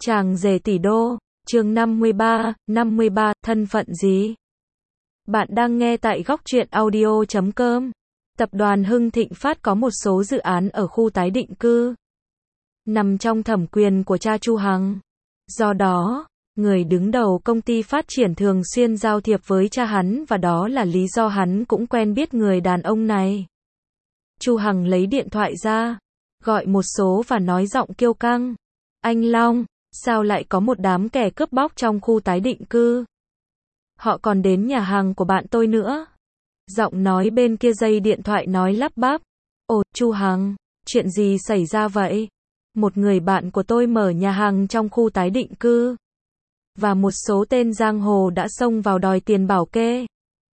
Chàng rể tỷ đô, chương 53, thân phận gì? Bạn đang nghe tại góc truyện audio.com. Tập đoàn Hưng Thịnh Phát có một số dự án ở khu tái định cư, nằm trong thẩm quyền của cha Chu Hằng. Do đó, người đứng đầu công ty phát triển thường xuyên giao thiệp với cha hắn và đó là lý do hắn cũng quen biết người đàn ông này. Chu Hằng lấy điện thoại ra, gọi một số và nói giọng kiêu căng. Anh Long, sao lại có một đám kẻ cướp bóc trong khu tái định cư? Họ còn đến nhà hàng của bạn tôi nữa. Giọng nói bên kia dây điện thoại nói lắp bắp. Ồ, Chu Hằng, chuyện gì xảy ra vậy? Một người bạn của tôi mở nhà hàng trong khu tái định cư. Và một số tên giang hồ đã xông vào đòi tiền bảo kê.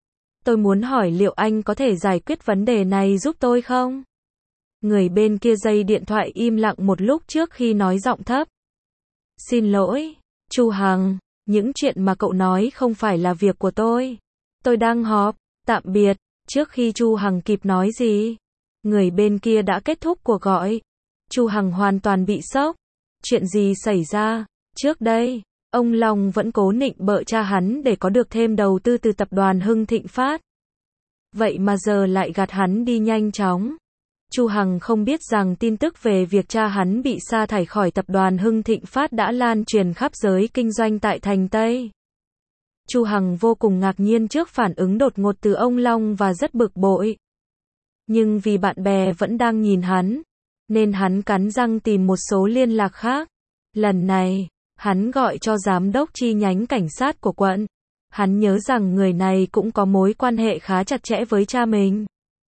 Tôi muốn hỏi liệu anh có thể giải quyết vấn đề này giúp tôi không? Người bên kia dây điện thoại im lặng một lúc trước khi nói giọng thấp. Xin lỗi, Chu Hằng, những chuyện mà cậu nói không phải là việc của tôi. Tôi đang họp, tạm biệt. Trước khi Chu Hằng kịp nói gì, người bên kia đã kết thúc cuộc gọi. Chu Hằng hoàn toàn bị sốc. Chuyện gì xảy ra? Trước đây, ông Long vẫn cố nịnh bợ cha hắn để có được thêm đầu tư từ tập đoàn Hưng Thịnh Phát. Vậy mà giờ lại gạt hắn đi nhanh chóng. Chu Hằng không biết rằng tin tức về việc cha hắn bị sa thải khỏi tập đoàn Hưng Thịnh Phát đã lan truyền khắp giới kinh doanh tại thành Tây. Chu Hằng vô cùng ngạc nhiên trước phản ứng đột ngột từ ông Long và rất bực bội. Nhưng vì bạn bè vẫn đang nhìn hắn, nên hắn cắn răng tìm một số liên lạc khác. Lần này, hắn gọi cho giám đốc chi nhánh cảnh sát của quận. Hắn nhớ rằng người này cũng có mối quan hệ khá chặt chẽ với cha mình.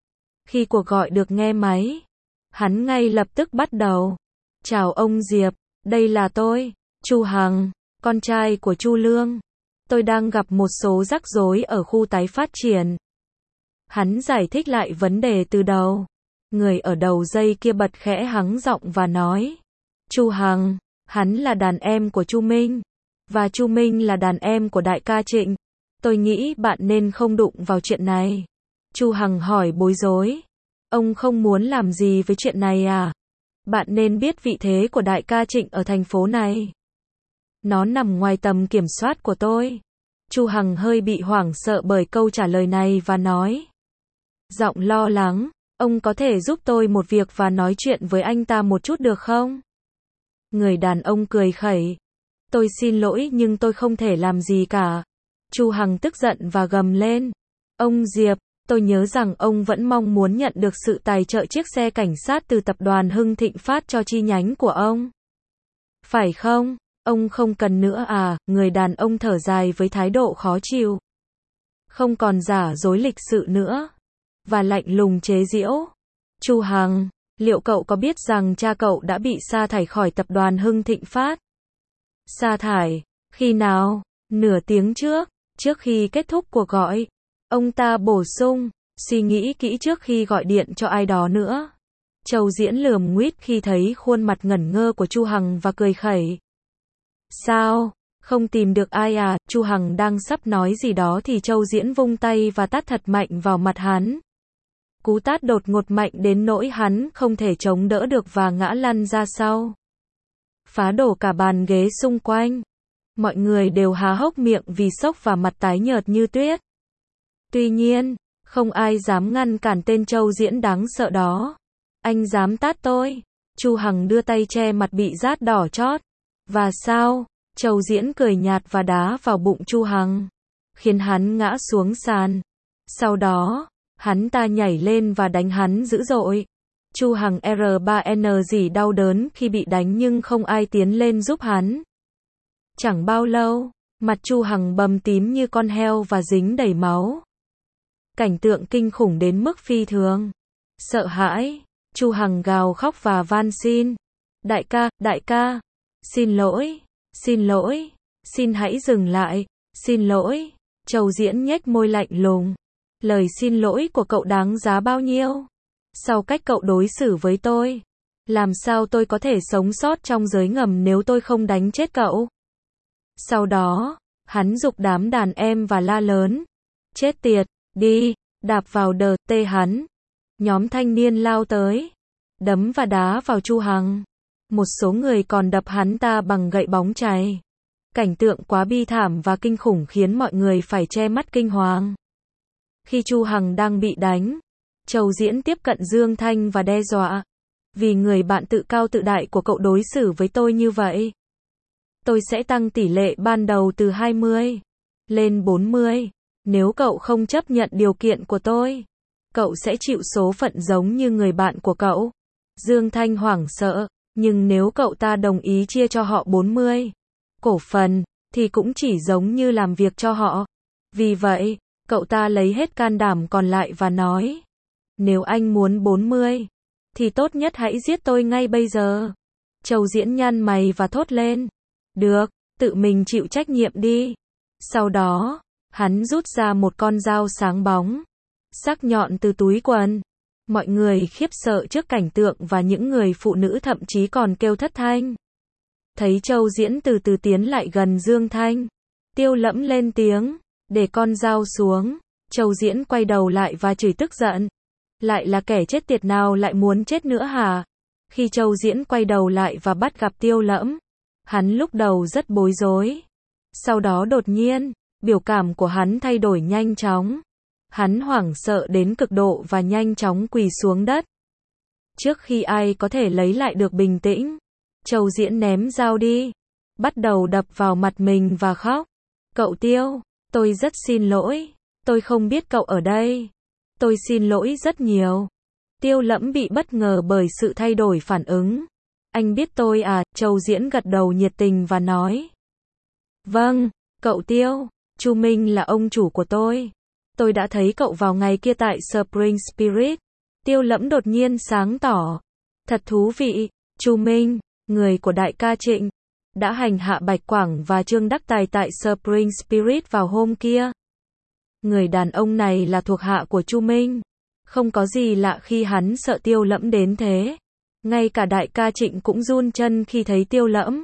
Khi cuộc gọi được nghe máy, hắn ngay lập tức bắt đầu. Chào ông Diệp, đây là tôi, Chu Hằng, con trai của Chu Lương. Tôi đang gặp một số rắc rối ở khu tái phát triển. Hắn giải thích lại vấn đề từ đầu. Người ở đầu dây kia bật khẽ hắng giọng và nói. Chu Hằng, hắn là đàn em của Chu Minh. Và Chu Minh là đàn em của đại ca Trịnh. Tôi nghĩ bạn nên không đụng vào chuyện này. Chu Hằng hỏi bối rối. Ông không muốn làm gì với chuyện này à? Bạn nên biết vị thế của đại ca Trịnh ở thành phố này. Nó nằm ngoài tầm kiểm soát của tôi. Chu Hằng hơi bị hoảng sợ bởi câu trả lời này và nói. Giọng lo lắng, ông có thể giúp tôi một việc và nói chuyện với anh ta một chút được không? Người đàn ông cười khẩy. Tôi xin lỗi nhưng tôi không thể làm gì cả. Chu Hằng tức giận và gầm lên. Ông Diệp, tôi nhớ rằng ông vẫn mong muốn nhận được sự tài trợ chiếc xe cảnh sát từ tập đoàn Hưng Thịnh Phát cho chi nhánh của ông. Phải không? Ông không cần nữa à? Người đàn ông thở dài với thái độ khó chịu. Không còn giả dối lịch sự nữa. Và lạnh lùng chế giễu. Chu Hằng, liệu cậu có biết rằng cha cậu đã bị sa thải khỏi tập đoàn Hưng Thịnh Phát? Sa thải? Khi nào? Nửa tiếng trước khi kết thúc cuộc gọi. Ông ta bổ sung, suy nghĩ kỹ trước khi gọi điện cho ai đó nữa. Châu Diễn lườm nguýt khi thấy khuôn mặt ngẩn ngơ của Chu Hằng và cười khẩy. Sao? Không tìm được ai à? Chu Hằng đang sắp nói gì đó thì Châu Diễn vung tay và tát thật mạnh vào mặt hắn. Cú tát đột ngột mạnh đến nỗi hắn không thể chống đỡ được và ngã lăn ra sau. Phá đổ cả bàn ghế xung quanh. Mọi người đều há hốc miệng vì sốc và mặt tái nhợt như tuyết. Tuy nhiên, không ai dám ngăn cản tên Châu Diễn đáng sợ đó. Anh dám tát tôi? Chu Hằng đưa tay che mặt bị rát đỏ chót. Và sao? Châu Diễn cười nhạt và đá vào bụng Chu Hằng, khiến hắn ngã xuống sàn. Sau đó, hắn ta nhảy lên và đánh hắn dữ dội. Chu Hằng R3N rỉ đau đớn khi bị đánh nhưng không ai tiến lên giúp hắn. Chẳng bao lâu, mặt Chu Hằng bầm tím như con heo và dính đầy máu. Cảnh tượng kinh khủng đến mức phi thường. Sợ hãi, Chu Hằng gào khóc và van xin. Đại ca, xin lỗi, xin hãy dừng lại, xin lỗi. Châu Diễn nhếch môi lạnh lùng. Lời xin lỗi của cậu đáng giá bao nhiêu? Sau cách cậu đối xử với tôi, làm sao tôi có thể sống sót trong giới ngầm nếu tôi không đánh chết cậu? Sau đó, hắn giục đám đàn em và la lớn. Chết tiệt, đi, đạp vào đờ tê hắn. Nhóm thanh niên lao tới, đấm và đá vào Chu Hằng. Một số người còn đập hắn ta bằng gậy bóng chày. Cảnh tượng quá bi thảm và kinh khủng khiến mọi người phải che mắt kinh hoàng. Khi Chu Hằng đang bị đánh, Châu Diễn tiếp cận Dương Thanh và đe dọa. Vì người bạn tự cao tự đại của cậu đối xử với tôi như vậy, tôi sẽ tăng tỷ lệ ban đầu từ 20 lên 40. Nếu cậu không chấp nhận điều kiện của tôi, cậu sẽ chịu số phận giống như người bạn của cậu. Dương Thanh hoảng sợ, nhưng nếu cậu ta đồng ý chia cho họ 40 cổ phần, thì cũng chỉ giống như làm việc cho họ. Vì vậy, cậu ta lấy hết can đảm còn lại và nói, nếu anh muốn 40, thì tốt nhất hãy giết tôi ngay bây giờ. Châu Diễn nhăn mày và thốt lên, được, tự mình chịu trách nhiệm đi. Sau đó, hắn rút ra một con dao sáng bóng, sắc nhọn từ túi quần. Mọi người khiếp sợ trước cảnh tượng và những người phụ nữ thậm chí còn kêu thất thanh. Thấy Châu Diễn từ từ tiến lại gần Dương Thanh, Tiêu Lẫm lên tiếng, để con dao xuống. Châu Diễn quay đầu lại và chửi tức giận. Lại là kẻ chết tiệt nào lại muốn chết nữa hả? Khi Châu Diễn quay đầu lại và bắt gặp Tiêu Lẫm, hắn lúc đầu rất bối rối. Sau đó đột nhiên, biểu cảm của hắn thay đổi nhanh chóng. Hắn hoảng sợ đến cực độ và nhanh chóng quỳ xuống đất. Trước khi ai có thể lấy lại được bình tĩnh, Châu Diễn ném dao đi, bắt đầu đập vào mặt mình và khóc. Cậu Tiêu, tôi rất xin lỗi, tôi không biết cậu ở đây. Tôi xin lỗi rất nhiều. Tiêu Lẫm bị bất ngờ bởi sự thay đổi phản ứng. Anh biết tôi à? Châu Diễn gật đầu nhiệt tình và nói. Vâng, cậu Tiêu, Chu Minh là ông chủ của tôi. Tôi đã thấy cậu vào ngày kia tại Spring Spirit. Tiêu Lẫm đột nhiên sáng tỏ. Thật thú vị, Chu Minh, người của đại ca Trịnh, đã hành hạ Bạch Quảng và Trương Đắc Tài tại Spring Spirit vào hôm kia. Người đàn ông này là thuộc hạ của Chu Minh. Không có gì lạ khi hắn sợ Tiêu Lẫm đến thế. Ngay cả đại ca Trịnh cũng run chân khi thấy Tiêu Lẫm.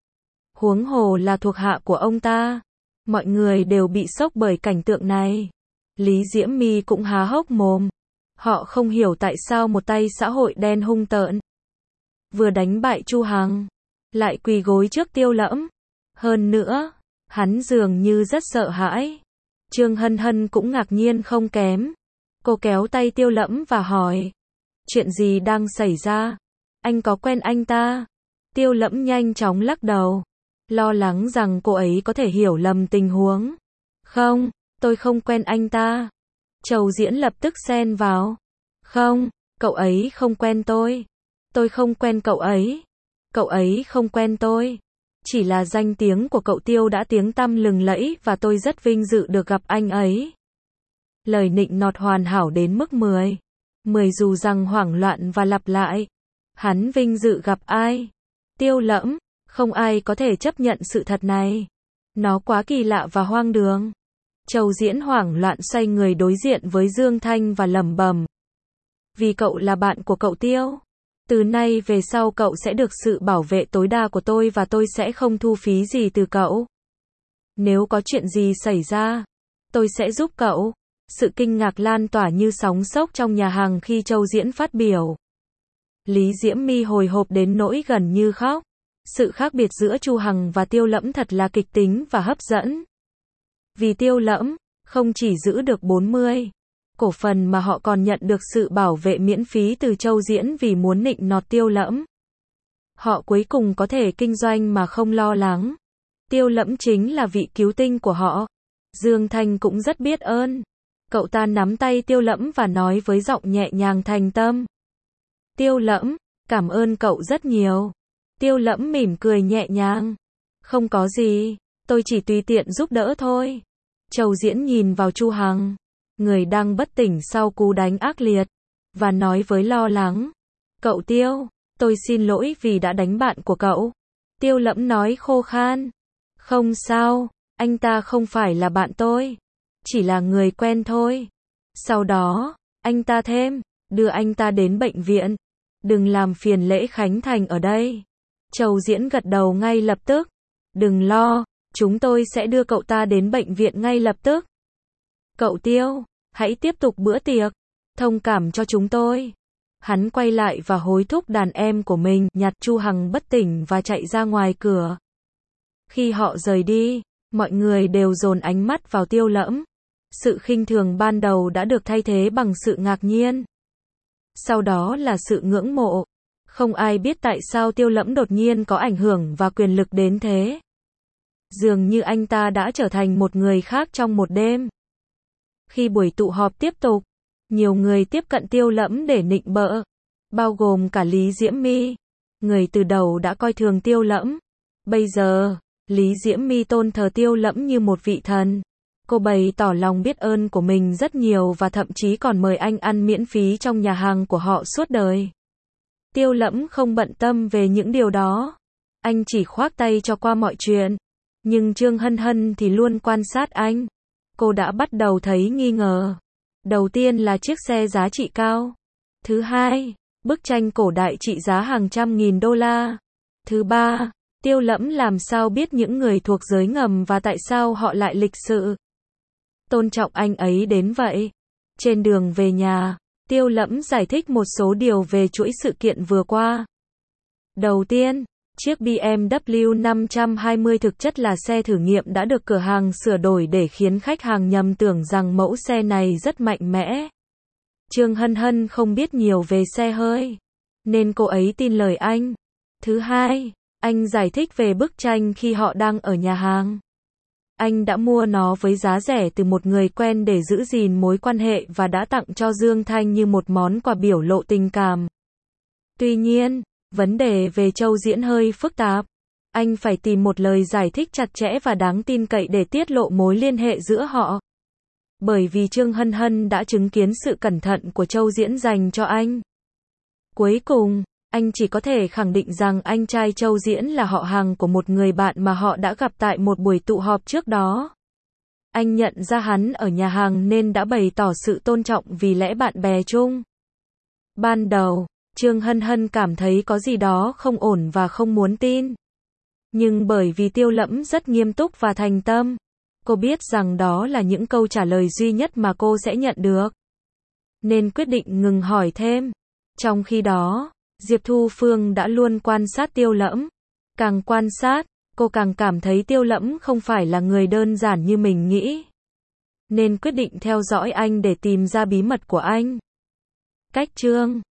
Huống hồ là thuộc hạ của ông ta. Mọi người đều bị sốc bởi cảnh tượng này. Lý Diễm My cũng há hốc mồm. Họ không hiểu tại sao một tay xã hội đen hung tợn vừa đánh bại Chu Hằng, lại quỳ gối trước Tiêu Lẫm. Hơn nữa, hắn dường như rất sợ hãi. Trương Hân Hân cũng ngạc nhiên không kém. Cô kéo tay Tiêu Lẫm và hỏi, chuyện gì đang xảy ra? Anh có quen anh ta? Tiêu Lẫm nhanh chóng lắc đầu, lo lắng rằng cô ấy có thể hiểu lầm tình huống. Không, tôi không quen anh ta. Châu Diễn lập tức xen vào. Không, cậu ấy không quen tôi. Tôi không quen cậu ấy. Cậu ấy không quen tôi. Chỉ là danh tiếng của cậu Tiêu đã tiếng tăm lừng lẫy và tôi rất vinh dự được gặp anh ấy. Lời nịnh nọt hoàn hảo đến mức 10. Dù rằng hoảng loạn và lặp lại. Hắn vinh dự gặp ai? Tiêu Lẫm, không ai có thể chấp nhận sự thật này. Nó quá kỳ lạ và hoang đường. Châu Diễn hoảng loạn xoay người đối diện với Dương Thanh và lẩm bẩm. Vì cậu là bạn của cậu Tiêu. Từ nay về sau cậu sẽ được sự bảo vệ tối đa của tôi và tôi sẽ không thu phí gì từ cậu. Nếu có chuyện gì xảy ra, tôi sẽ giúp cậu. Sự kinh ngạc lan tỏa như sóng sốc trong nhà hàng khi Châu Diễn phát biểu. Lý Diễm My hồi hộp đến nỗi gần như khóc. Sự khác biệt giữa Chu Hằng và Tiêu Lẫm thật là kịch tính và hấp dẫn. Vì Tiêu Lẫm không chỉ giữ được 40 cổ phần mà họ còn nhận được sự bảo vệ miễn phí từ Châu Diễn vì muốn nịnh nọt Tiêu Lẫm. Họ cuối cùng có thể kinh doanh mà không lo lắng. Tiêu Lẫm chính là vị cứu tinh của họ. Dương Thanh cũng rất biết ơn. Cậu ta nắm tay Tiêu Lẫm và nói với giọng nhẹ nhàng thành tâm. Tiêu Lẫm, cảm ơn cậu rất nhiều. Tiêu Lẫm mỉm cười nhẹ nhàng. Không có gì, tôi chỉ tùy tiện giúp đỡ thôi. Châu Diễn nhìn vào Chu Hằng, người đang bất tỉnh sau cú đánh ác liệt, và nói với lo lắng. Cậu Tiêu, tôi xin lỗi vì đã đánh bạn của cậu. Tiêu Lẫm nói khô khan. Không sao, anh ta không phải là bạn tôi. Chỉ là người quen thôi. Sau đó, anh ta thêm, đưa anh ta đến bệnh viện. Đừng làm phiền lễ khánh thành ở đây. Châu Diễn gật đầu ngay lập tức. Đừng lo, chúng tôi sẽ đưa cậu ta đến bệnh viện ngay lập tức. Cậu Tiêu, hãy tiếp tục bữa tiệc. Thông cảm cho chúng tôi. Hắn quay lại và hối thúc đàn em của mình, nhặt Chu Hằng bất tỉnh và chạy ra ngoài cửa. Khi họ rời đi, mọi người đều dồn ánh mắt vào Tiêu Lẫm. Sự khinh thường ban đầu đã được thay thế bằng sự ngạc nhiên. Sau đó là sự ngưỡng mộ. Không ai biết tại sao Tiêu Lẫm đột nhiên có ảnh hưởng và quyền lực đến thế. Dường như anh ta đã trở thành một người khác trong một đêm. Khi buổi tụ họp tiếp tục, nhiều người tiếp cận Tiêu Lẫm để nịnh bợ, bao gồm cả Lý Diễm My. Người từ đầu đã coi thường Tiêu Lẫm. Bây giờ, Lý Diễm My tôn thờ Tiêu Lẫm như một vị thần. Cô bày tỏ lòng biết ơn của mình rất nhiều và thậm chí còn mời anh ăn miễn phí trong nhà hàng của họ suốt đời. Tiêu Lẫm không bận tâm về những điều đó. Anh chỉ khoác tay cho qua mọi chuyện. Nhưng Trương Hân Hân thì luôn quan sát anh. Cô đã bắt đầu thấy nghi ngờ. Đầu tiên là chiếc xe giá trị cao. Thứ hai, bức tranh cổ đại trị giá hàng trăm nghìn đô la. Thứ ba, Tiêu Lẫm làm sao biết những người thuộc giới ngầm và tại sao họ lại lịch sự tôn trọng anh ấy đến vậy. Trên đường về nhà, Tiêu Lẫm giải thích một số điều về chuỗi sự kiện vừa qua. Đầu tiên, chiếc BMW 520 thực chất là xe thử nghiệm đã được cửa hàng sửa đổi để khiến khách hàng nhầm tưởng rằng mẫu xe này rất mạnh mẽ. Trương Hân Hân không biết nhiều về xe hơi, nên cô ấy tin lời anh. Thứ hai, anh giải thích về bức tranh khi họ đang ở nhà hàng. Anh đã mua nó với giá rẻ từ một người quen để giữ gìn mối quan hệ và đã tặng cho Dương Thanh như một món quà biểu lộ tình cảm. Tuy nhiên, vấn đề về Châu Diễn hơi phức tạp. Anh phải tìm một lời giải thích chặt chẽ và đáng tin cậy để tiết lộ mối liên hệ giữa họ. Bởi vì Trương Hân Hân đã chứng kiến sự cẩn thận của Châu Diễn dành cho anh. Cuối cùng, anh chỉ có thể khẳng định rằng anh trai Châu Diễn là họ hàng của một người bạn mà họ đã gặp tại một buổi tụ họp trước đó. Anh nhận ra hắn ở nhà hàng nên đã bày tỏ sự tôn trọng vì lẽ bạn bè chung. Ban đầu, Trương Hân Hân cảm thấy có gì đó không ổn và không muốn tin. Nhưng bởi vì Tiêu Lẫm rất nghiêm túc và thành tâm, cô biết rằng đó là những câu trả lời duy nhất mà cô sẽ nhận được. Nên quyết định ngừng hỏi thêm. Trong khi đó, Diệp Thu Phương đã luôn quan sát Tiêu Lẫm. Càng quan sát, cô càng cảm thấy Tiêu Lẫm không phải là người đơn giản như mình nghĩ. Nên quyết định theo dõi anh để tìm ra bí mật của anh. Cách chương